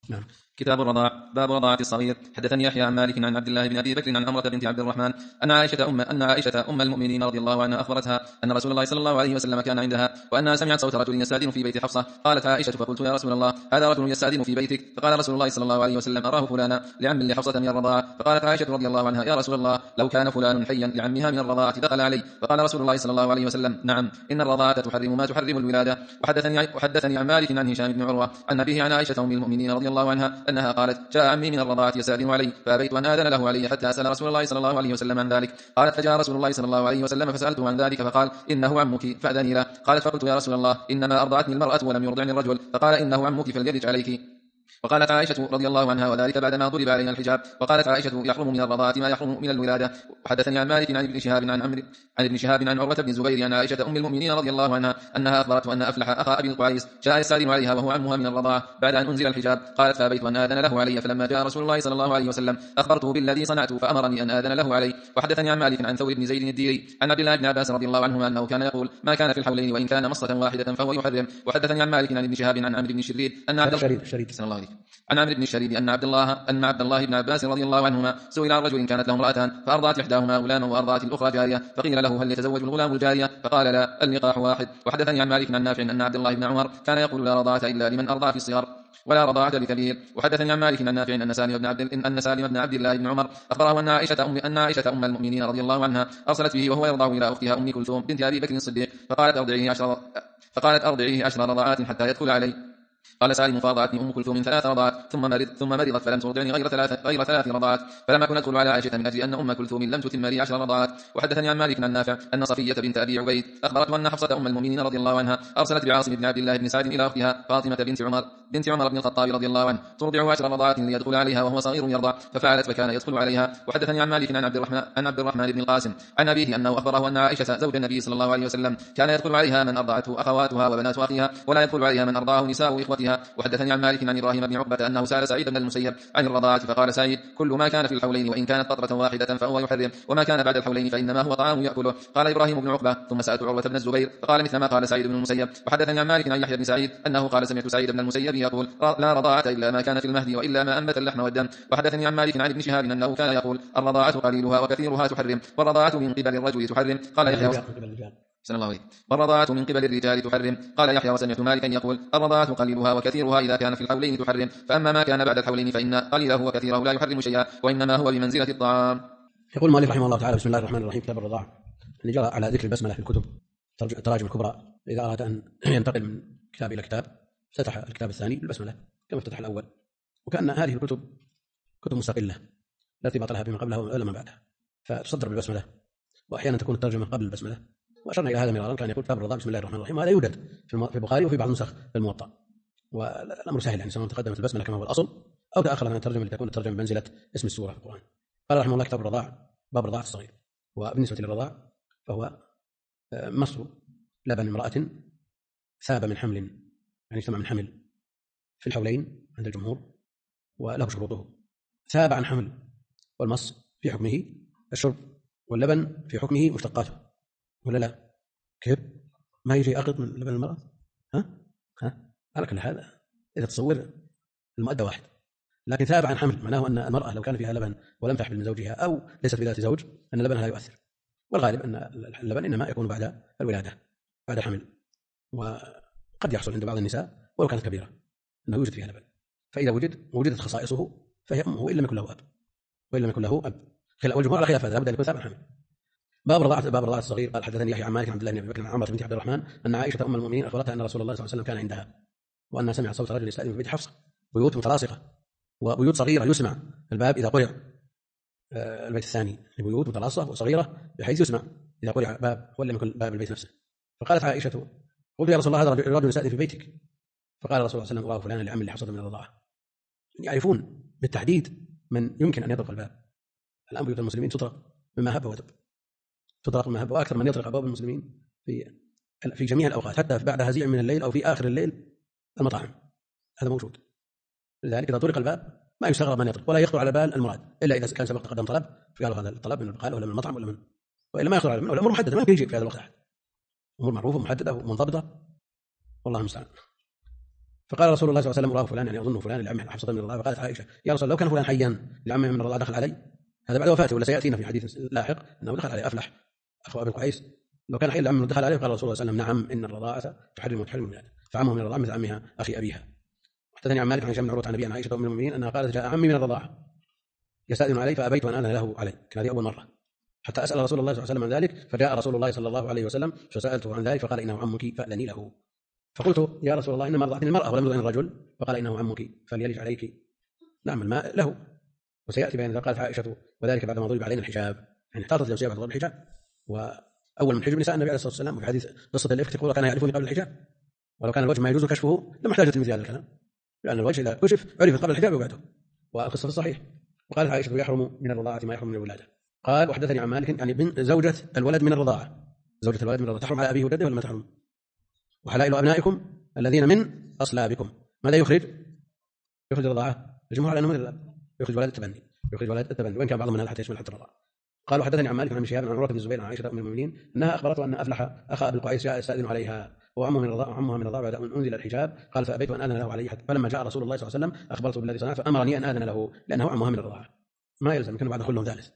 نعم. كتاب الرضاع. باب رضاعة الصغير. حدثني يحيى عن مالك عن عبد الله بن أبي بكر عن عمرة بنت عبد الرحمن أن عائشة أم المؤمنين رضي الله عنها أخبرتها أن رسول الله صلى الله عليه وسلم كان عندها وأنها سمعت صوت رجل يستأذن في بيت حفصة. قالت عائشة فقلت يا رسول الله هذا رجل يستأذن في بيتك؟ فقال رسول الله صلى الله عليه وسلم أراه فلانا لعم لحفصة من الرضاعة. فقالت عائشة رضي الله عنها يا رسول الله لو كان فلان حيا لعمها من الرضاعة دخل علي. فقال رسول الله صلى الله عليه وسلم نعم إن الرضاعة تحرم ما تحرم الولادة. وحدثني عن مالك عن هشام بن عروة عن أبيه عن عائشة أم المؤمنين رضي الله عنها أنها قالت جاء عمي من الرضاعة يستأذن علي فأبيت أن آذن له علي حتى أسأل رسول الله صلى الله عليه وسلم عن ذلك. قالت فجاء رسول الله صلى الله عليه وسلم فسألته عن ذلك فقال إنه عمك فأذني له. قالت فقلت يا رسول الله إنما أرضعتني المرأة ولم يرضعني الرجل. فقال إنه عمك فليرج عليك. وقالت عائشة رضي الله عنها وذلك بعدما ضرب علينا الحجاب. وقالت عائشة يحرم من الرضاعة ما يحرم من الولادة. وحدثني عن مالك عن ابن شهاب عن عروة بن الزبير عن عائشة أم المؤمنين رضي الله عنها أنها أخبرته أن أفلح أخا أبي القعيس جاء يستأذن عليها وهو عمها من الرضاعة بعد أن أنزل الحجاب. قالت فأبيت أن آذن له علي فلما جاء رسول الله صلى الله عليه وسلم أخبرته بالذي صنعت فأمرني أن آذن له علي. وحدثني عن مالك عن ثور بن زيد الديري عن عبد الله بن عباس رضي الله عنهما أنه كان يقول ما كان في الحولين وإن كان مصة واحدة فهو يحرم. وحدثني عن مالك عن ابن شهاب عن عمرو بن الشريد أن عبد الله بن عباس رضي الله عنهما سئل عن رجل كانت له امرأتان فأرضعت إحداهما غلاما وأرضعت الأخرى جارية فقيل له هل يتزوج الغلام الجارية؟ فقال لا اللقاح واحد. وحدثني عن مالك عن نافع أن عبد الله بن عمر كان يقول لا رضاعة إلا لمن أرضع في الصغر ولا رضاعة لكبير. وحدثني عن مالك عن نافع أن سالم بن عبد الله بن عمر أخبره أن عائشة أم المؤمنين رضي الله عنها أرسلت به وهو يرضع إلى أختها أم كلثوم بنت أبي بكر الصديق فقالت أرضعيه 10 رضعات حتى يدخل علي. قال سالم فأرضعتني أم كلثوم 3 رضعات ثم مرضت فلم ترضعني غير 3 رضعات فلم أكن أدخل على عائشة من أجل أن أم كلثوم لم تتم لي 10 رضعات. وحدثني عن مالك عن نافع أن صفية بنت أبي عبيد أخبرته أن حفصة أم المؤمنين رضي الله عنها أرسلت بعاصم بن عبد الله بن سعد إلى أختها فاطمة بنت عمر بن الخطاب رضي الله عنه ترضع 10 رضعات ليدخل عليها وهو صغير يرضع ففعلت فكان يدخل عليها. وحدثني عن مالك عن عبد الرحمن بن القاسم عن أبيه أنه أخبره أن عائشة زوج النبي صلى الله عليه وسلم كان يدخل عليها من أرضعته أخواتها وبنات أخيها ولا يدخل عليها من أرضعه نساء إخوتها. وحدثني عن مالك عن إبراهيم بن عقبة أنه سأل سعيد بن المسيب عن الرضاعة فقال سعيد كل ما كان في الحولين وإن كانت قطرة واحدة فهو يحرم وما كان بعد الحولين فإنما هو طعام يأكله. قال إبراهيم بن عقبة ثم سألت عروة بن الزبير فقال مثل ما قال سعيد بن المسيب. وحدثني عن مالك عن يحيى بن سعيد أنه قال سمعت سعيد بن المسيب يقول لا رضاعة إلا ما كان في المهد وإلا ما أنبت اللحم والدم. وحدثني عن مالك عن ابن شهاب أنه كان يقول الرضاعة قليلها وكثيرها تحرم والرضاعة من قبل الرجل تحرم. قال يحيى والرضاعة من قبل الرجال تحرم. قال يحيى وسمعت مالكا يقول الرضاعة قليلها وكثيرها إذا كان في الحولين تحرم فأما ما كان بعد الحولين فإن قليله وكثيره لا يحرم شيئا وإنما هو بمنزلة الطعام. يقول المؤلف رحمه الله تعالى بسم الله الرحمن الرحيم كتاب الرضاعة. اللي جرى على ذكر البسملة في الكتب التراجم الكبرى إذا أراد أن ينتقل من كتاب إلى كتاب افتتح الكتاب الثاني بالبسملة كما افتتح الأول وكأن هذه الكتب كتب مستقلة لا ارتباط لها بما قبلها ولا ما بعدها فتصدر بالبسملة وأحيانا تكون الترجمة قبل البسملة. وأشرنا إلى هذا مرارا كان يقول كتاب الرضاعة بسم الله الرحمن الرحيم وهذا يوجد في البخاري وفي بعض النسخ في الموطأ والأمر سهل يعني سواء تقدمت البسملة كما هو الأصل أو تأخر عن الترجمة لتكون الترجمة بمنزلة اسم السورة في القرآن. قال رحمه الله كتاب الرضاعة باب رضاعة الصغير. وبالنسبة للرضاع فهو مصر لبن امرأة ثاب من حمل يعني اجتمع من حمل في الحولين عند الجمهور وله شروطه. ثاب عن حمل والمص في حكمه الشرب واللبن في حكمه مشتقاته ولا لا؟ كيف ما يجي أقط من لبن المرأة؟ على كل هذا إذا تصور المؤدى واحد لكن ثاب عن حمل معناه أن المرأة لو كان فيها لبن ولم تحمل من زوجها أو ليست بذات زوج أن اللبن لا يؤثر والغالب أن اللبن إنما يكون بعد الولادة بعد الحمل وقد يحصل عند بعض النساء ولو كانت كبيرة أنه يوجد فيها لبن فإذا وجدت خصائصه فهي أمه وإن لم يكن له أب والجمهور على خلاف هذا لابد أن يكون ثاب عن حمل. باب رضاعة الصغير. قال حدثني يحيى عن مالك عبد الله بن أبي بكر عن عمرة بنت عبد الرحمن أن عائشة أم المؤمنين أخبرتها أن رسول الله صلى الله عليه وسلم كان عندها وأنها سمعت صوت رجل يستأذن في بيت حفصة بيوت متلاصقة وبيوت صغيرة يسمع الباب إذا قرع البيت الثاني بيوت متلاصقة وصغيرة بحيث يسمع إذا قرع باب ولا يكون باب البيت نفسه. فقالت عائشة قلت يا رسول الله هذا الرجل يستأذن في بيتك فقال رسول الله صلى الله عليه وسلم فلان لعمل لحفصة من الرضاعة. يعرفون بالتحديد من يمكن أن يطرق الباب. الآن بيوت المسلمين تطرق مما هب ودب تطرق مما هب وأكثر من يطرق أبواب المسلمين في جميع الأوقات حتى بعد هزيع من الليل أو في آخر الليل المطاعم هذا موجود. لذلك إذا طرق الباب ما يستغرب من يطرق ولا يخطر على بال المراد إلا إذا كان سبق تقدم طلب فقالوا هذا الطلب من البقالة ولا من المطعم ولا من وإلا ما يخطر على الأمور محددة ما يمكن يجي في هذا الوقت أحد. أمور معروفة ومحددة ومنضبطة والله المستعان. فقال رسول الله صلى الله عليه وسلم: راه فلان، يعني أظن فلان لعمه حفصة بن الرضاعة. فقالت عائشة: يا رسول الله لو كان فلان حيا لعمه من الرضاعة دخل علي؟ هذا بعد وفاته، ولا سيأتينا في حديث لاحق أنه دخل عليه أفلح أخو أبي القعيس. لو كان حيا لعمه دخل عليه. قال رسول الله صلى الله عليه وسلم: نعم، إن الرضاعة تحرم وتحرم الولادة، فعمه من الرضاعة مثل عمها أخي أبيها. حدثني عن مالك عن هشام بن عروة عن أبي عن عائشة أم المؤمنين أنها قالت: جاء عمي من الرضاعة يستأذن علي فأبيت أن آذن له علي. كان هذه أول مرة حتى أسأل رسول الله صلى الله عليه وسلم عن ذلك، فجاء رسول الله صلى الله عليه وسلم فسألته عن ذلك فقال: إنه عمك فأذني له. فقلت: يا رسول الله إنما أرضعتني المرأة ولم ترضعني الرجل. فقال: إنه عمك فليلج عليك. نعم الماء له. وسيأتي بين ذلك. قالت عائشة: وذلك بعدما ضرب علينا الحجاب، يعني احتاطت لو سيبعد ضرب الحجاب. وأول من حجب نساء النبي عليه الصلاة والسلام. وفي حديث قصة الإفك تقول: كان يعرفني قبل الحجاب، ولو كان الوجه ما يجوز كشفه لما احتاجت مثل هذا الكلام، لأن الوجه إذا كشف عرف قبل الحجاب وبعده. والقصة في الصحيح. وقالت عائشة: يحرم من الرضاعة ما يحرم من الولادة. قال: وحدثني عن مالك يعني زوجة الولد من الرضاعة، زوجة الولد من الرضاعة تحرم على أبيه وجده ولا ما تحرم؟ وحلائل أبنائكم الذين من أصلابكم. ماذا يخرج الرضاعة؟ الجمهور على أنه من الأب، يخرج ولد التبني، يخرج ولد التبني، وإن كان بعضهم منها حتى يشمل حتى الرضاعة. قال: وحدثني عن مالك عن شهاب عن عروة بن الزبير عن عائشة أم المؤمنين أنها أخبرته أن أفلح أخا أبي القعيس جاء يستأذن عليها وعمها من الرضاعة بعد أن أنزل الحجاب. قال: فأبيت أن آذن له عليه، فلما جاء رسول الله صلى الله عليه وسلم أخبرته بالذي صنع فأمرني أن آذن له لأنه عمها من الرضاعة. ما يلزم، يمكن بعد كلهم ثالث،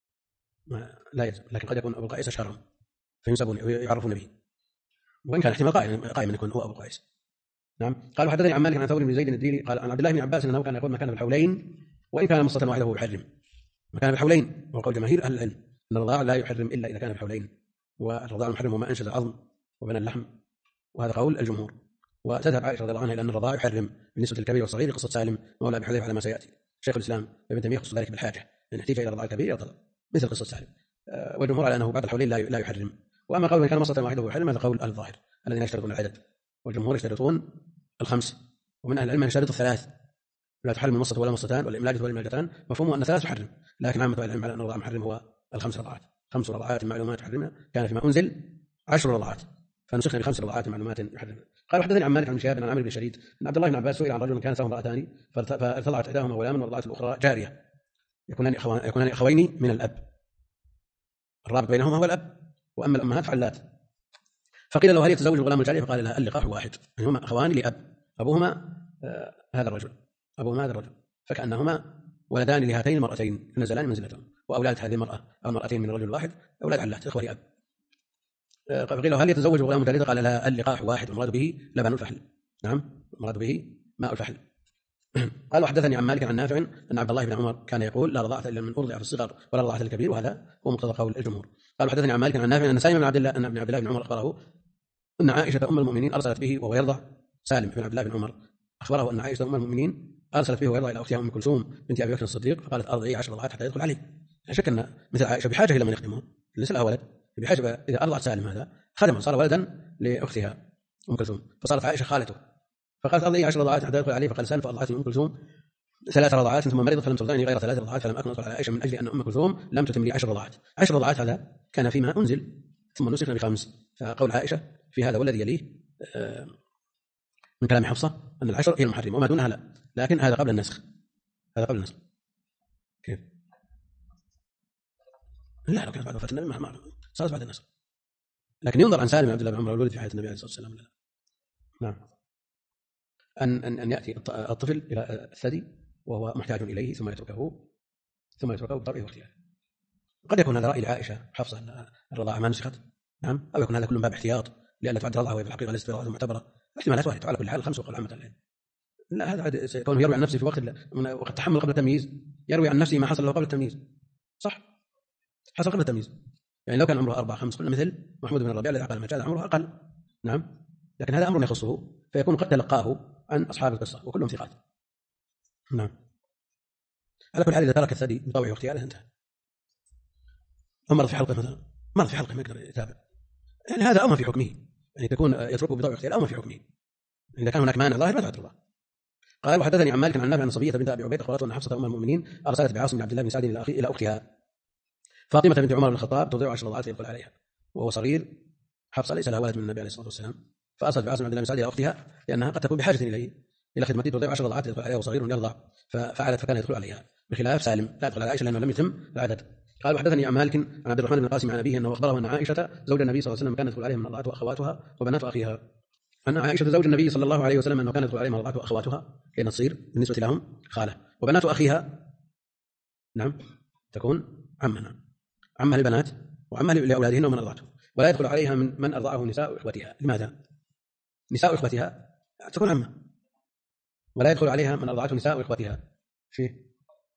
لا يلزم، لكن قد يكون أبو القعيس أشهرهم فينسبون ويعرفون به، وإن كان احتمال قائما يكون هو أبو القعيس. نعم. قال: وحدثني عن مالك عن ثور بن زيد الديلي قال عن عبد الله بن عباس أنه كان يقول: ما كان بالحولين وإن كان مصة واحدة هو يحرم. ما كان بالحولين وقول جماهير أهل العلم أن الرضاع لا يحرم إلا إذا كان بالحولين، والرضاع المحرم هو ما أنشز العظم وبنى اللحم، وهذا قول الجمهور. وتذهب عائشة رضي الله عنها إلى أن الرضاع يحرم بالنسبة للكبير والصغير قصة سالم مولى أبي حذيفة على ما سيأتي. شيخ الإسلام ابن تيمية يخص ذلك بالحاجة، إن احتاج إلى الرضاع الكبير يطلب مثل قصة سالم. والجمهور على أنه بعد الحولين لا يحرم. وأما قول إن كان مصة واحدة هو يحرم هذا قول الظاهر الذين يشترطون العدد، والجمهور يشترطون الخمس، ومن أهل العلم يشترط الثلاث، لا تحرم المصة ولا مصتان ولا إملاجة ولا إملاجتان، مفهومه أن ثلاث تحرم، لكن عامة أهل العلم على أن الرضاع محرم هو الخمس رضعات. 5 رضعات معلومات يحرمها، كان فيما أنزل 10 رضعات فنسخنا ب5 رضعات معلومات يحرمها. قال: وحدثني عن مالك عن شهاب عن عامر بن شديد أن عبد الله بن عباس سئل عن رجل كانت له امرأتان فارتضعت إحداهما غلاما ورضعت الأخرى جارية، يكونان أخوين من الأب، الرابط بينهما هو الأب، وأما الأمهات فعلات. فقيل له: هل يتزوج الغلام الجارية؟ فقال لها: اللقاح واحد، يعني هما أخوان لأب، أبوهما هذا الرجل، فكأنهما ولدان لهاتين المرأتين نزلان منزلتهم، وأولاد هذه المرأة أو المرأتين من الرجل الواحد أولاد علات إخوة لأب. فقيل له: هل يتزوج الغلام الجارية؟ قال لها: اللقاح واحد، المراد به لبن الفحل. نعم، المراد به ماء الفحل. قال: وحدثني عن مالك عن نافع أن عبد الله بن عمر كان يقول: لا رضاعة إلا من أرضع في الصغر ولا رضاعة للكبير، وهذا هو مقتضى قول الجمهور. قال: وحدثني عن مالك عن نافع أن سالم بن عبد الله بن عمر أخبره أن عائشة أم المؤمنين أرسلت به وهو يرضع. سالم بن عبد الله بن عمر أخبره أن عائشة أم المؤمنين أرسلت به وهو يرضع إلى أختها أم كلثوم بنت أبي بكر الصديق، فقالت: أرضعي 10 رضعات حتى يدخل عليه. لا شك أن مثل عائشة بحاجة إلى من يخدمه، ليس لها ولد، بحاجة إذا أرضعت سالم هذا خدم صار ولدا لأختها أم كلثوم، فصارت عائشة خالته، فقالت: أرضعي 10 رضعات حتى يدخل عليه. فقال سالم: فأرضعتني أم كلثوم 3 رضعات ثم مرضت فلم ترضعني غير 3 رضعات، فلم أكن أدخل على عائشة من أجل أن أم كلثوم لم تتم لي 10 رضعات. 10 رضعات هذا كان فيما أنزل ثم نسخنا ب5. فقول عائشة في هذا والذي يليه من كلام حفصة أن 10 هي المحرمة وما دونها لا، لكن هذا قبل النسخ. كيف؟ لا، لو كانت بعد وفاة النبي ما صارت بعد النسخ، لكن ينظر عن سالم عبد الله بن عمر الولد في حياة النبي عليه الصلاة والسلام. لا. نعم. أن يأتي الطفل إلى الثدي وهو محتاج إليه ثم يتركه بطريقه واختياره. قد يكون هذا رأي لعائشة حفصة أن الرضاعة ما نسخت، نعم، أو يكون هذا كله باب احتياط لأن تعد رضعه وهي في الحقيقة ليست رضعة معتبرة. احتمالات واحدة على كل حال 5 وقال عامة العلم. لا، هذا سيكون يروي عن نفسه في وقت تحمل قبل التمييز، يروي عن نفسه ما حصل له قبل التمييز، صح، حصل قبل التمييز. يعني لو كان عمره 4 5 قلنا مثل محمود بن الربيع الذي عقل ما جاء عمره أقل، نعم، لكن هذا أمر يخصه فيكون قد تلقاه عن أصحاب القصة وكلهم ثقات. نعم. على كل حال إذا ترك الثدي بطوعه واختياره انتهى. مرض في حلقه مثلا، مرض في حلقه ما يقدر يتابع، يعني هذا أمر في حكمه، يعني تكون يتركه بطوعه واختياره أمر في حكمه، إذا كان هناك مانع ظاهر ما تعترض. قال: وحدثني عن مالك عن نافع عن صبية بنت أبي عبيد أخبرته أن حفصة أم المؤمنين أرسلت بعاصم بن عبد الله بن سعد إلى أختها فاطمة بنت عمر بن الخطاب ترضع 10 رضعات يدخل عليها وهو صغير. حفصة ليس لها ولد من النبي عليه الصلاة والسلام، فأرسلت بعاصم بن عبد الله بن سعد إلى أختها لأنها قد تكون بحاجة إلى خدمته، ترضع 10 رضعات يدخل عليها وصغير يرضع، ففعلت فكان يدخل عليها، بخلاف سالم لا يدخل على عائشة لأنه لم يتم العدد. قال: وحدثني عن مالك عن عبد الرحمن بن القاسم عن أبيه أنه أخبره أن عائشة زوج النبي صلى الله عليه وسلم كانت تدخل عليه من رضعته وأخواتها وبنات أخيها. أن عائشة زوج النبي صلى الله عليه وسلم أنه كانت تدخل عليها مرضعته أخواتها كي تصير بالنسبة لهم خالة، وبنات أخيها نعم تكون عمها للبنات وعمها لأولادهن ومن أرضعته، ولا يدخل عليها من أرضعه نساء إخوتها. لماذا؟ نساء إخوتها تكون عمة، ولا يدخل عليها من أرضعته نساء إخوتها شيء.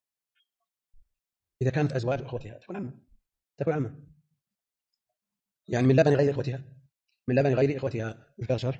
إذا كانت أزواج أخوتها تكون عمة يعني من لبن غير إخوتها، من لبن غير إخوتها. مش شرح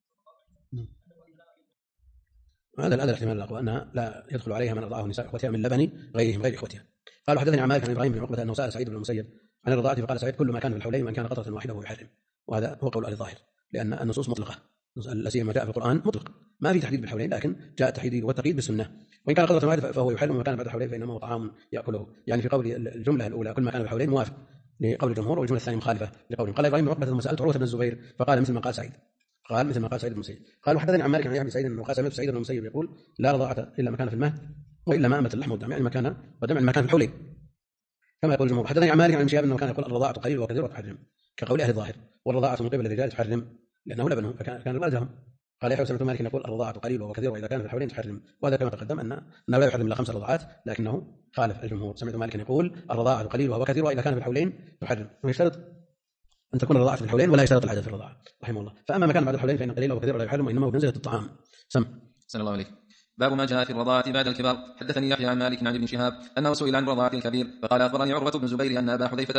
هذا الاحتمال الأقوى أنها لا يدخل عليها من أرضعه نساء إخوتها من لبن غير إخوتها. قال حدثني عن مالك عن إبراهيم بن عقبة أنه سأل سعيد بن المسيب عن الرضاعة فقال سعيد كل ما كان في الحولين وإن كان قطرة واحدة وهو يحرم، وهذا هو قول أهل الظاهر لأن النصوص مطلقة، لا سيما جاء في القرآن مطلق ما في تحديد بالحولين، لكن جاء التحديد والتقييد بالسنة. وإن كان قطرة واحدة فهو يحرم، وما كان بعد الحولين فإنما هو طعام يأكله. يعني في قول الجملة الأولى كل ما كان في الحولين موافق لقول الجمهور، والجملة الثانية مخالفة لقول. قال إبراهيم بن عقبة ثم سألت عروة بن الزبير فقال مثل ما قال سعيد، قال مثل ما قال سعيد بن المسيب. قال وحدثني عن مالك عن يحيى بن سعيد انه قال سمعت سعيد بن المسيب يقول لا رضاعة الا ما كان في المهد والا ما امت اللحم والدم، يعني ما كان ودم ما كان في الحولين كما يقول الجمهور. حدثني عن مالك عن شهاب انه كان يقول الرضاعة قليل وكثير وتحرم كقول اهل الظاهر، والرضاعة من قبل الرجال تحرم لانه لبنهم فكان الولد لهم. قال يحيى سمعت مالك يقول الرضاعة قليل وكثير واذا كان في الحولين تحرم، وهذا كما تقدم انه لا يحرم الا 5 رضعات، لكنه خالف الجمهور. سمعت مالك يقول الرضاعة قليل وهو كثير واذا كان في الحولين تحرم، ويشترط أن تكون الرضاعة في الحولين ولا يشترط العدد في الرضاعة رحمه الله. فأما ما كان بعد الحولين فإن قليل وكثير ولا يحرم وإنما هو بمنزلة الطعام. صلى الله عليه. باب ما جاء في الرضاعة بعد الكبر. حدثني يحيى عن مالك عن ابن شهاب أنه سئل عن الرضاعة الكبير فقال أخبرني عروة بن الزبير أن أبا حذيفة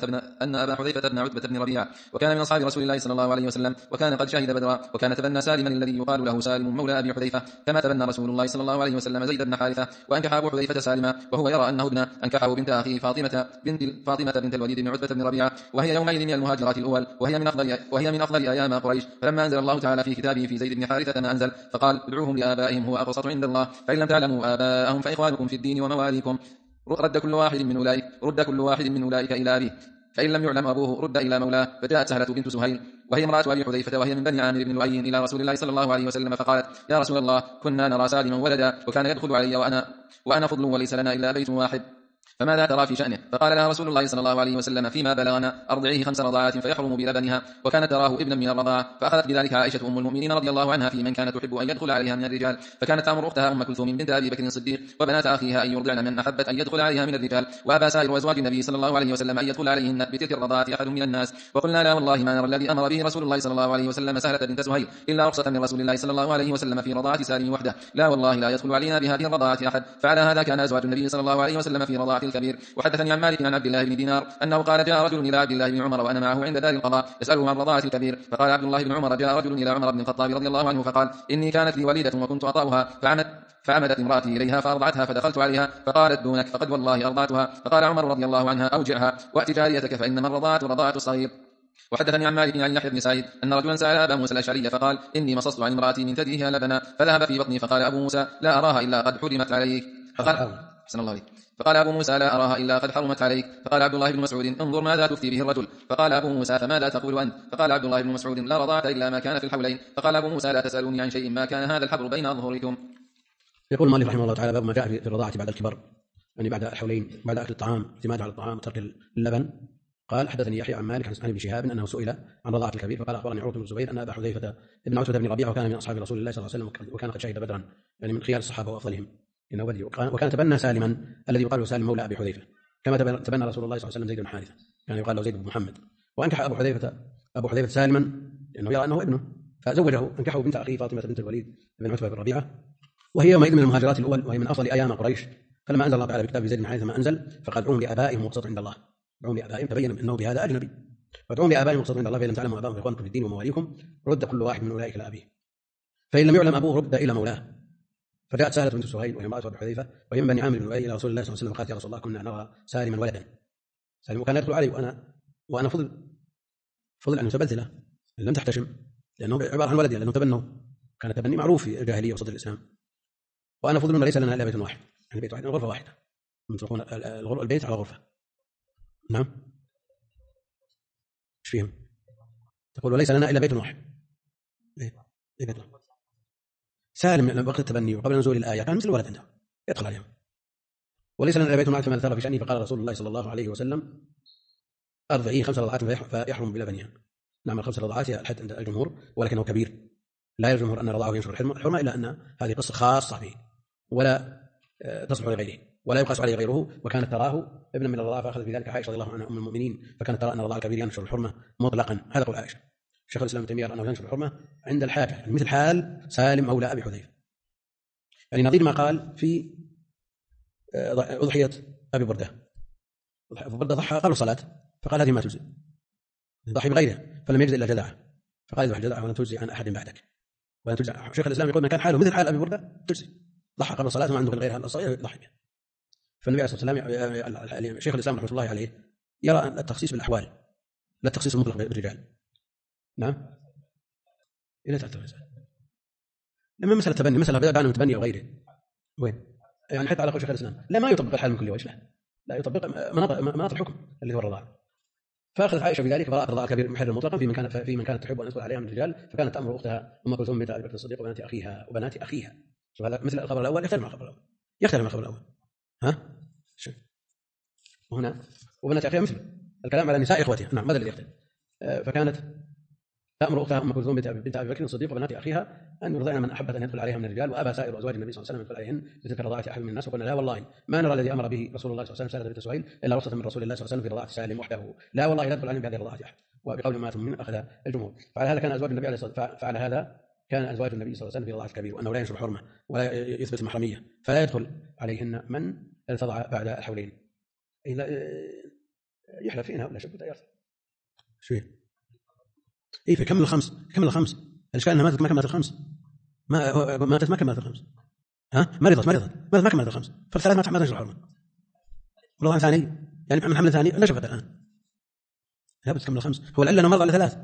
بن عتبة بن ربيعة وكان من أصحاب رسول الله صلى الله عليه وسلم وكان قد شهد بدرا وكان تبنى سالما الذي يقال له سالم مولى أبي حذيفة كما تبنى رسول الله صلى الله عليه وسلم زيد بن حارثة، وأنكح أبو حذيفة سالما وهو يرى أنه ابن أنكحه بنت أخيه فاطمة بنت الوليد بن عتبة بن ربيعة، وهي يومئذ من المهاجرات الأول وهي من أفضل أيام قريش. فلما أنزل الله تعالى في كتابه في زيد بن حارثة ما أنزل فقال ادعوهم لآبائهم هو أقسط عند الله فإن لم تعلموا آباءهم فإخوانكم في الدين ومواليكم رد كل واحد من أولئك إلى أبيه، فإن لم يعلم أبوه رد إلى مولاه. فجاءت سهلة بنت سهيل وهي امرأة أبي حذيفة وهي من بني عامر بن لؤي إلى رسول الله صلى الله عليه وسلم فقالت يا رسول الله كنا نرى سالما ولدا وكان يدخل علي وأنا فضل وليس لنا إلا بيت واحد، فماذا ترى في شأنه؟ فقال لها رسول الله صلى الله عليه وسلم فيما بلغنا أرضعيه 5 رضاعات فيحرم بلبنها، وكانت تراه ابنا من الرضاعة. فأخذت بذلك عائشة أم المؤمنين رضي الله عنها في من كانت تحب أن يدخل عليها من الرجال، فكانت تأمر أختها أم كلثوم بنت أبي بكر الصديق وبنات أخيها أن يرضعن من أحبت أن يدخل عليها من الرجال، وأبى سائر أزواج النبي صلى الله عليه وسلم أن يدخل عليهن بتلك الرضاعة أحد من الناس. وقلنا لا والله ما نرى الذي أمر به رسول الله صلى الله عليه وسلم سهلة بنت سهيل إلا رخصة من رسول الله صلى الله عليه وسلم في رضاعة سالم وحده، لا والله لا يدخل علينا بهذه الرضاعة أحد. فعلى هذا كان أزواج النبي صلى الله عليه وسلم في رضاعة الكبير. وحدثني عن مالك عن عبد الله بن دينار أنه قال جاء رجل إلى عبد الله بن عمر وأنا معه عند دار القضاء يسأله عن رضاعة الكبير، فقال عبد الله بن عمر جاء رجل إلى عمر بن الخطاب رضي الله عنه فقال إني كانت لي وليدة وكنت أطأها فعمدت امرأتي إليها فأرضعتها فدخلت عليها فقالت دونك فقد والله أرضعتها. فقال عمر رضي الله عنها أوجعها وأت جاريتك فإنما الرضاعة رضاعة الصغير. وحدثني عن مالك عن يحيى بن سعيد أن رجلا سأل أبا موسى الأشعري فقال إني مصصت عن امرأتي من ثديها لبنا فذهب في بطني، فقال أبو موسى لا أراها إلا قد حرمت عليك. فقال أبو موسى لا أراها إلا قد حرمت عليك. فقال عبد الله بن مسعود انظر ماذا تفتي به الرجل. فقال أبو موسى فماذا تقول أنت؟ فقال عبد الله بن مسعود لا رضاعة إلا ما كان في الحولين. فقال أبو موسى لا تسألوني عن شيء ما كان هذا الحبر بين أظهركم. يقول المؤلف رحمه الله تعالى باب ما جاء في الرضاعة بعد الكبر، يعني بعد الحولين بعد أكل الطعام، اعتماد على الطعام وترك اللبن. قال حدثني يحيى عن مالك عن ابن شهاب أنه سئل عن رضاعة الكبير فقال أخبرني عروة بن الزبير أن أبا حذيفة ابن عتبة بن ربيعة وكان من أصحاب رسول الله صلى الله عليه وسلم وكان قد شهد بدرا، يعني من خيار الصحابة وأفضلهم إنه بدري، وكان تبنى سالما الذي يقال له سالم مولى أبي حذيفة كما تبنى رسول الله صلى الله عليه وسلم زيد بن حارثة، يعني يقال له زيد بن محمد. وأنكح أبو حذيفة سالما لأنه يرى أنه ابنه فزوجه، أنكحه بنت أخيه فاطمة بنت الوليد بن عتبة بن ربيعة، وهي يومئذ من المهاجرات الأول وهي من أفضل أيام قريش. فلما أنزل الله تعالى بكتاب زيد بن حارثة ما أنزل فقال ادعوهم لآبائهم وقسط عند الله، ادعوهم لآبائهم تبين أنه بهذا أجنبي، فادعوهم لآبائهم وقسط عند الله فإن لم تعلموا آباءهم فإخوانكم في الدين ومواليكم رد كل واحد من أولئك إلى أبيه، فإن لم يعلم أبوه رد إلى مولاه. فجاءت سهلة بنت سهيل وهي امرأة أبي حذيفة وهي من بني عامر بن لؤي إلى رسول الله صلى الله عليه وسلم قالت يا رسول الله كنا نرى سالما ولدا، سالم كان يدخل علي وأنا فضل أن يتبذل لم تحتشم لأنه عبارة عن ولد، لأنه تبنوا كان تبني معروف في الجاهلية وصدر الإسلام، وأنا فضل ليس لنا إلا بيت واحد، يعني بيت واحد غرفة واحدة يطلقون البيت على غرفة. نعم ايش فيهم؟ تقول وليس لنا إلا بيت واحد. إيه بيت واحد. سالم وقت التبني وقبل نزول الآية كان مثل الولد عنده يدخل عليهم، وليس لنا إلا بيت واحد كما ذكر في شأنه. فقال رسول الله صلى الله عليه وسلم أرضعيه 5 رضعات فيحرم بلبنها. نعم 5 رضعات هي الحد عند الجمهور ولكنه كبير، لا يرى الجمهور أن رضاعه ينشر الحرمة إلا أن هذه قصة خاصة به ولا تصلح لغيره ولا يقاس عليه غيره. وكانت تراه ابنا من الرضاعة فأخذ في ذلك عائشة رضي الله عنها أم المؤمنين، فكانت ترى أن الرضاع الكبير ينشر الحرمة مطلقا. هذا قول عائشة. شيخ الإسلام ابن تيمية أنه ينشر الحرمة عند الحاجة، مثل حال سالم مولى أبي حذيفة، يعني نظير ما قال في أضحية أبي بردة. أبو بردة ضحى قبل الصلاة فقال هذه ما تجزي، ضحي بغيرها فلم يجزي إلا جذعه، فقال اذبح جذعه ولن تجزي عن أحد بعدك ولن تجزي. شيخ الإسلام يقول من كان حاله مثل حال أبي بردة تجزي، ضحى قبل الصلاة وما عنده غيرها الصغيرة يضحي بها. فالنبي عليه الصلاة والسلام شيخ الإسلام رحمه الله عليه يرى التخصيص بالأحوال لا التخصيص المطلق بالرجال. نعم إلى ثلاثة رجال. لما مسألة تبني مسألة بيان من تبني أو غيره وين يعني حتى على قول شيخ الإسلام لا ما يطبق الحال من كل وجه، لا يطبق مناط الحكم اللي هو الرضاعة. فأخذت عائشة بذلك براءة الرضاعة الكبير محرم مطلقا في من كانت تحب أن يدخل عليها من الرجال، فكانت تأمر أختها أم كلثوم بنت أبي بكر الصديق وبنات أخيها. مثل الخبر الأول يختلف مع الخبر الأول، يختلف مع الخبر الأول. ها شوف وهنا وبنات أخيها مثل الكلام على نساء إخوتها. نعم ماذا الذي يختلف؟ فكانت تأمر أختها أم كلثوم بنت أبي بكر الصديق وبنات أخيها أن يرضعن من أحبت أن يدخل عليها من الرجال، وأبى سائر أزواج النبي صلى الله عليه وسلم يدخل عليهن لتلك الرضاعة أحد من الناس. وقلنا لا والله ما نرى الذي أمر به رسول الله صلى الله عليه وسلم سالة بنت سهيل إلا رخصة من رسول الله صلى الله عليه وسلم في رضاعة سالم وحده، لا والله لا يدخل عليهم بهذه الرضاعة أحد. وبقول ما من أخذ الجمهور. فعلى هذا كان أزواج النبي عليه الصلاة فعلى هذا كان أزواج النبي صلى الله عليه وسلم في رضاعة الكبير، وأنه لا ينشر حرمة ولا يثبت المحرمية، فلا يدخل عليهن من تضع بعد الحولين إلا يحلف فينا ولا شبه يرفع شوي. إيه فكمل الخمس الإشكال أنها ماتت ما كملت الخمس، ماتت ما كملت الخمس. ها مرضت ما كملت الخمس، فالثلاث ما تنشر حرمة. رضاعة ثاني يعني من حمل ثاني نشفت الآن لا بد تكمل الخمس. هو العلة أنه مرض على ثلاث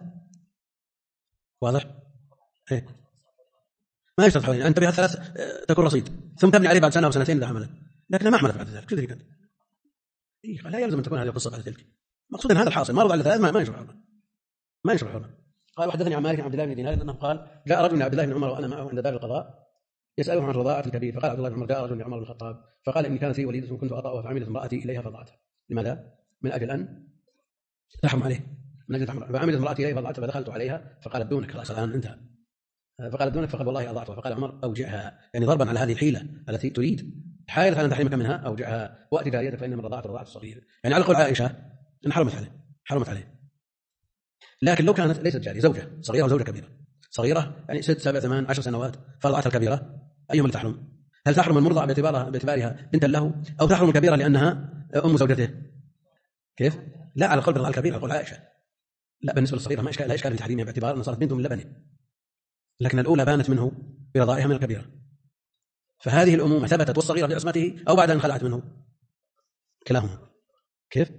واضح. إيه ما يشترط حوالين أنت بها ثلاث تكون رصيد ثم تبني عليه بعد سنة أو سنتين إذا حملت، لكنها ما حملت بعد ذلك شو ذلك. إيه لا يلزم أن تكون هذه القصة بعد تلك. مقصود أن هذا الحاصل مرض على ثلاث ما ينشر حرمة ما ينشر حرمة. قال وحدثني عن مالك عن عبد الله بن دينار أنه قال جاء رجل من عبد الله بن عمر وأنا معه عند باب القضاء يسأله عن رضاعة الكبير، فقال عبد الله بن عمر جاء رجل لعمر بن الخطاب فقال إني كانت لي وليدة كنت أطأها فعمدت امرأتي إليها فضعتها. لماذا؟ من أجل أن تحرم عليه، من أجل تحرم. فعمدت امرأتي إليها فضعتها فدخلت عليها فقالت دونك خلاص الآن انتهى. فقالت دونك فقال والله أضعتها. فقال عمر أوجعها، يعني ضربا على هذه الحيلة التي تريد حائلة على تحريمك منها أوجعها وأتي جاريتك فإن من رضاعة الصغير. يعني على قول عائشة إن حرمت عليه. لكن لو كانت ليست جارية زوجة صغيرة وزوجة كبيرة، صغيرة يعني 6 7 8 10 سنوات فرضعتها الكبيرة، أيهما اللي تحرم؟ هل تحرم المرضع باعتبارها بنتا له أو تحرم الكبيرة لأنها أم زوجته؟ كيف؟ لا على القول برضع الكبيرة قول عائشة. لا بالنسبة للصغيرة لا إشكال في تحريمها باعتبار أن صارت بنت من لبنه، لكن الأولى بانت منه برضائها من الكبيرة، فهذه الأمومة ثبتت والصغيرة بعصمته أو بعد أن خلعت منه كلاهما. كيف؟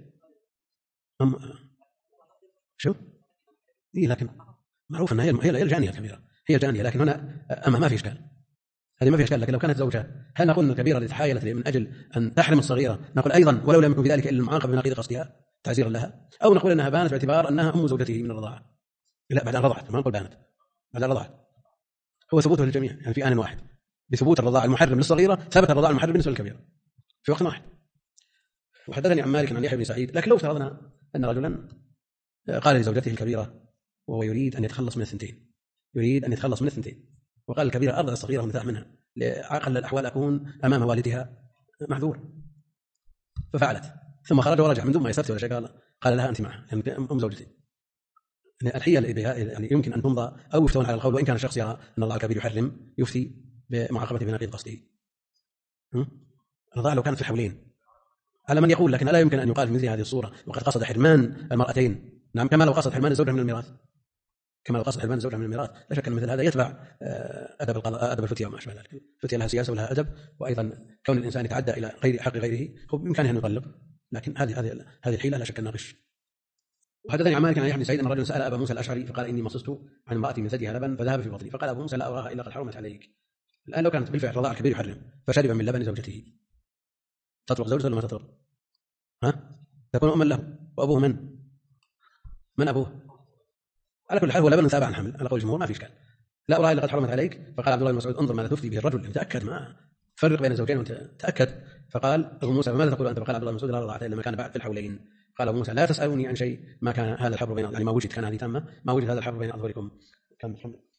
شو؟ إيه لكن معروف أنها هي الجانية الكبيرة، هي الجانية، لكن هنا ما في إشكال، هذه ما في إشكال. لكن لو كانت زوجها هل نقول أن الكبيرة التي تحايلت من أجل أن تحرم الصغيرة نقول أيضا ولو لم يكن في ذلك إلا المعاقبة بنقيض قصدها تعزيرا لها، أو نقول أنها بانت باعتبار أنها أم زوجته من الرضاعة؟ لا بعد أن رضعت، ما نقول بانت، بعد أن رضعت. هو ثبوته للجميع يعني في آن واحد، بثبوت الرضاعة المحرم للصغيرة ثبت الرضاعة المحرم بالنسبة للكبيرة في وقت واحد. وحدثني عن مالك عن يحيى بن سعيد. لكن لو افترضنا أن رجلا قال لزوجته الكبيرة وهو يريد أن يتخلص من الثنتين، وقال الكبيرة أرضع الصغيرة ونزاع منها لأقل الأحوال أكون أمام والدها معذور، ففعلت ثم خرج ورجع من دون ما يستفتي ولا شيء، قال لها أنت معه يعني أم زوجتي. يعني الحيلة يعني يمكن أن تمضى أو يفتون على القول، وإن كان الشخص يرى أن الرضاع الكبير يحرم يفتي بمعاقبته بنقيض قصده. الرضاعة لو كانت في الحولين على من يقول، لكن لا يمكن أن يقال في مثل هذه الصورة وقد قصد حرمان المرأتين. نعم كما لو قصد حرمان الزوجة من الميراث، لا شك أن مثل هذا يتبع أدب الفتية وما أشبه ذلك. الفتية لها سياسة ولها أدب، وأيضا كون الإنسان يتعدى إلى غير حق غيره هو بإمكانه أن يطلق، لكن هذه الحيلة لا شك أنها غش. وحدثني عن مالك عن يحيى بن سعيد أن رجلا سأل أبا موسى الأشعري فقال إني مصصت عن امرأتي من ثديها لبن فذهب في بطني، فقال أبو موسى لا أراها إلا قد حرمت عليك. الآن لو كانت بالفعل رضاع الكبير يحرم فشرب من لبن زوجته تطلق زوجته ولا ما تطلق؟ تكون أما له. وأبوه من أبوه؟ على كل حال هو لبن تابع عن حمل على قول الجمهور ما في إشكال. لا أراها إلا قد حرمت عليك. فقال عبد الله بن مسعود انظر ماذا تفتي به الرجل، تأكد ما فرق بين الزوجين وتأكد. فقال أبو موسى فماذا تقول أنت؟ فقال عبد الله بن مسعود لا رضعت إلا ما كان بعد في الحولين. قال أبو موسى لا تسألوني عن شيء ما كان هذا الحبر بين يعني ما وجد كان هذه تامة ما وجد هذا الحبر بين أظهركم.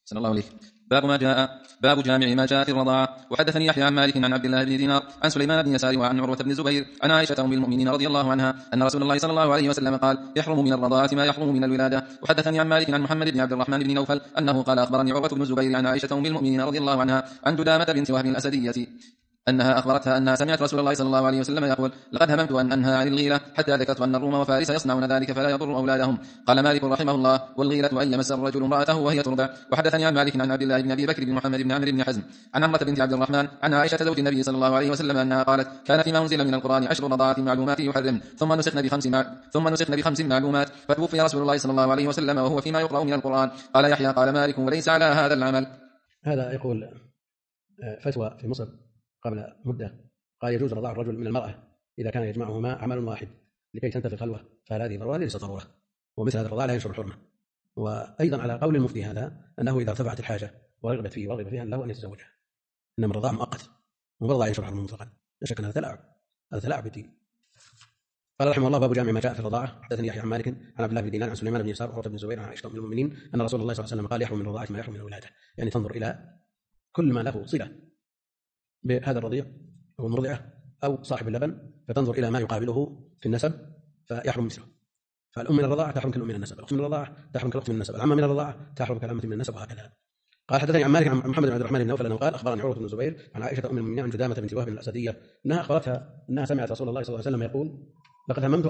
صلى الله عليه. باب جامع ما جاء في الرضاعة. وحدثني يحيى عن مالك عن عبد الله بن دينار عن سليمان بن يسار وعن عروة بن الزبير عن عائشة أم المؤمنين رضي الله عنها أن رسول الله صلى الله عليه وسلم قال: يحرم من الرضاعة ما يحرم من الولادة. وحدثني عن مالك عن محمد بن عبد الرحمن بن نوفل أنه قال: أخبرني عروة بن الزبير عن عائشة أم المؤمنين رضي الله عنها عن جدامة بنت وهب الأسدية أنها أخبرتها أنها سمعت رسول الله صلى الله عليه وسلم يقول: لقد هممت أن أنهى عن الغيلة حتى ذكرت أن الروم وفارس يصنعون ذلك فلا يضر أولادهم. قال مالك رحمه الله: والغيلة أن يمس الرجل امرأته وهي ترضع. وحدثني عن مالك عن عبد الله بن أبي بكر بن محمد بن عمرو بن حزم عن عمرة بنت عبد الرحمن عن عائشة زوج النبي صلى الله عليه وسلم أنها قالت: كان فيما أنزل من القرآن 10 رضاعات معلومات يحرم ثم نسخن ب5 معلومات فتوفي رسول الله صلى الله عليه وسلم وهو فيما يقرأ من القرآن. قال يحيى: قال مالك: وليس على هذا العمل. هذا يقول فتوى في مصر قبل مدة، قال: يجوز رضاع الرجل من المرأة إذا كان يجمعهما عمل واحد لكي تنتفي الخلوة، فهل هذه ضرورة؟ ليست ضرورة، ومثل هذا الرضاع لا ينشر الحرمة. وأيضا على قول المفتي هذا أنه إذا ارتفعت الحاجة ورغبت فيها له أن يتزوجها، إنما الرضاع مؤقت ومرضى ينشر الحرمة مطلقا. لا شك أن هذا تلاعب بالدين. قال رحمه الله: باب جامع ما جاء في الرضاعة. حدثني يحيى عن مالك عن عبد الله بن دينار عن سليمان بن يسار وعروة بن الزبير عن عائشة أم المؤمنين أن رسول الله صلى الله عليه وسلم قال: يحرم من الرضاعة ما يحرم من الولادة، يعني تنظر إلى كل ما له صلة بهذا الرضيع أو المرضعة أو صاحب اللبن، فتنظر إلى ما يقابله في النسب فيحرم مثله. فالأم من الرضاعة تحرم كالأم من النسب، الأخت من الرضاعة تحرم كالأخت من النسب، العمة من الرضاعة تحرم كالعمة من النسب، وهكذا. قال: حدثني عن مالك عن محمد بن عبد الرحمن بن نوفل أنه قال: أخبرني عروة بن الزبير عن عائشة أم المؤمنين عن جدامة بنت وهب الأسدية أنها أخبرتها أنها سمعت رسول الله صلى الله عليه وسلم يقول: لقد هممت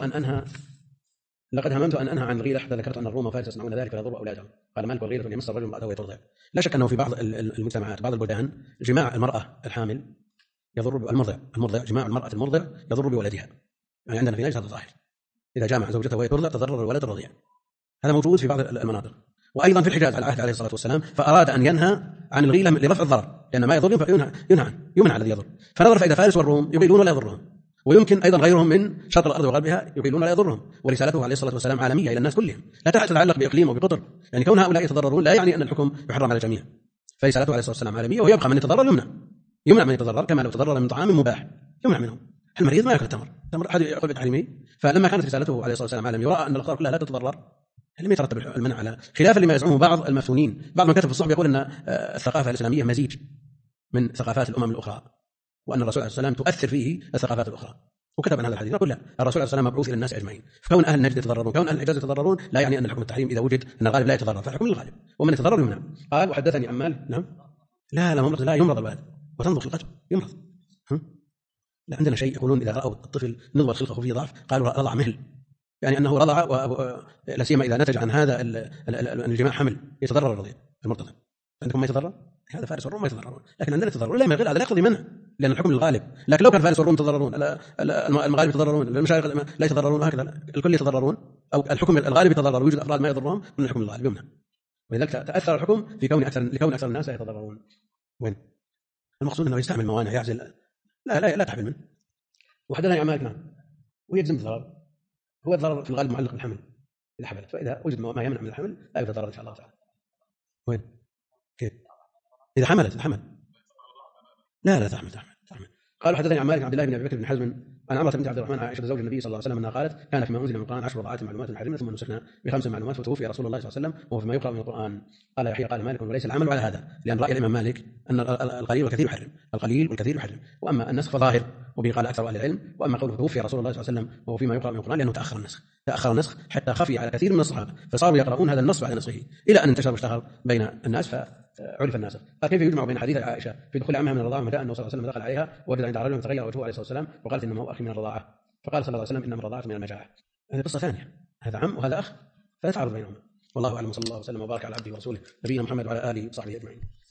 أن أنهى عن الغيلة حتى ذكرت أن الروم وفارس يصنعون ذلك فيضر أولادهم. قال مالك: والغيلة أن يمس الرجل امرأته وهي ترضع. لا شك أنه في بعض المجتمعات بعض البلدان جماع المرأة الحامل يضر المرضع جماع المرأة المرضع يضر بولدها، يعني عندنا في نجد هذا ظاهر، إذا جامع زوجته وهي ترضع تضرر الولد الرضيع، هذا موجود في بعض المناطق. وأيضا في الحجاز على العهد عليه الصلاة والسلام فأراد أن ينهى عن الغيلة لرفع الضرر، لأن ما يضر يمنع الذي يضر، فنظر فإذا فارس والروم يغيلون لا يضرهم، ويمكن أيضا غيرهم من شرق الأرض وغربها يغيلون لا يضرهم. ورسالته عليه الصلاة والسلام عالمية إلى الناس كلهم، لا تتعلق بإقليم أو بقطر، يعني كون هؤلاء يتضررون لا يعني أن الحكم يحرم على الجميع. فرسالته عليه الصلاة والسلام عالمية، ويبقى من يتضرر يمنع من يتضرر، كما لو تضرر من طعام مباح يمنع منه. المريض ما يأكل التمر أحد يأكل بتحريمه. فلما كانت رسالته عليه الصلاة والسلام عالمية ورأى أن الأخطار كلها لا تتضرر، لم يترتب المنع على خلافا لما يزعمه بعض المفتونين. بعض من كتب في الصحف يقول أن الثقافة الإسلامية مزيج من ثقافات الأمم الأخرى، وأن الرسول عليه الصلاة والسلام تؤثر فيه الثقافات الأخرى، وكتب عن هذا الحديث. نقول لا، الرسول عليه الصلاة والسلام مبعوث إلى الناس أجمعين، فكون أهل النجد يتضررون كون أهل الحجاز يتضررون لا يعني أن الحكم التحريم إذا وجد أن الغالب لا يتضرر، فالحكم للغالب ومن يتضرر يمنع. قال: وحدثني عن مالك نعم لا يمرض الولد وتنضغ خلقته يمرض. لا عندنا شيء يقولون إذا رأوا الطفل نضوى خلقه فيه ضعف قالوا رضع مهل، يعني أنه رضع، لا سيما إذا نتج عن هذا الجماع حمل يتضرر الرضيع المرتضع. عندكم ما يتضرر؟ هذا فارس والروم ما يتضررون، لكن عندنا يتضررون. لا هذا لا يقتضي منع، لأن الحكم للغالب. لكن لو كان فارس والروم يتضررون، المغارب يتضررون، المشايخ لا يتضررون، هكذا الكل يتضررون، أو الحكم الغالب يتضرر ويوجد أفراد ما يضرهم، من الحكم الغالب يمنع. ولذلك تأثر الحكم في كون أكثر الناس لا يتضررون. وين المقصود أنه يستعمل موانع يعزل لا تحمل منه. وحدثني عن مالك نعم ويجزم الضرر، هو الضرر في الغالب معلق بالحمل إذا حملت، فإذا وجد ما يمنع من الحمل لا يتضرر إن شاء الله تعالى. وين كيف إذا حملت الحمل لا تحمل. قال: حدثني عن مالك عبد الله بن ابي بكر بن حزم عن عمرة بنت عبد الرحمن عائشة زوج النبي صلى الله عليه وسلم انها قالت: كان فيما انزل من القرآن 10 رضعات معلومات حرمنا ثم نسخنا ب5 معلومات فتوفي رسول الله صلى الله عليه وسلم وهو فيما يقرأ من القرآن. قال يحيى: قال مالك: وليس العمل على هذا، لأن رأي الإمام مالك أن القليل والكثير يحرم، وأما النسخ فظاهر، وبه قال أكثر أهل العلم. وأما قوله توفي رسول الله صلى الله عليه وسلم وهو فيما يقرأ من القرآن لأنه تأخر النسخ حتى خفي على كثير من الصحابة، فصاروا يقرؤون هذا النص بعد نسخه إلى أن انتشر واشتهر بين الناس عرف الناس. قال: كيف يجمع بين حديث عائشة في دخول عمها من الرضاعة متى أنه صلى الله عليه وسلم دخل عليها ووجد عند رجل تغير وجهه عليه الصلاة والسلام وقالت إنه أخي من الرضاعة، فقال صلى الله عليه وسلم: إنما الرضاعة من المجاعة. هذه قصة ثانية، هذا عم وهذا أخ، فلا تعارض بينهما. والله أعلم، صلى الله وسلم وبارك على عبده ورسوله نبينا محمد وعلى آله وصحبه أجمعين.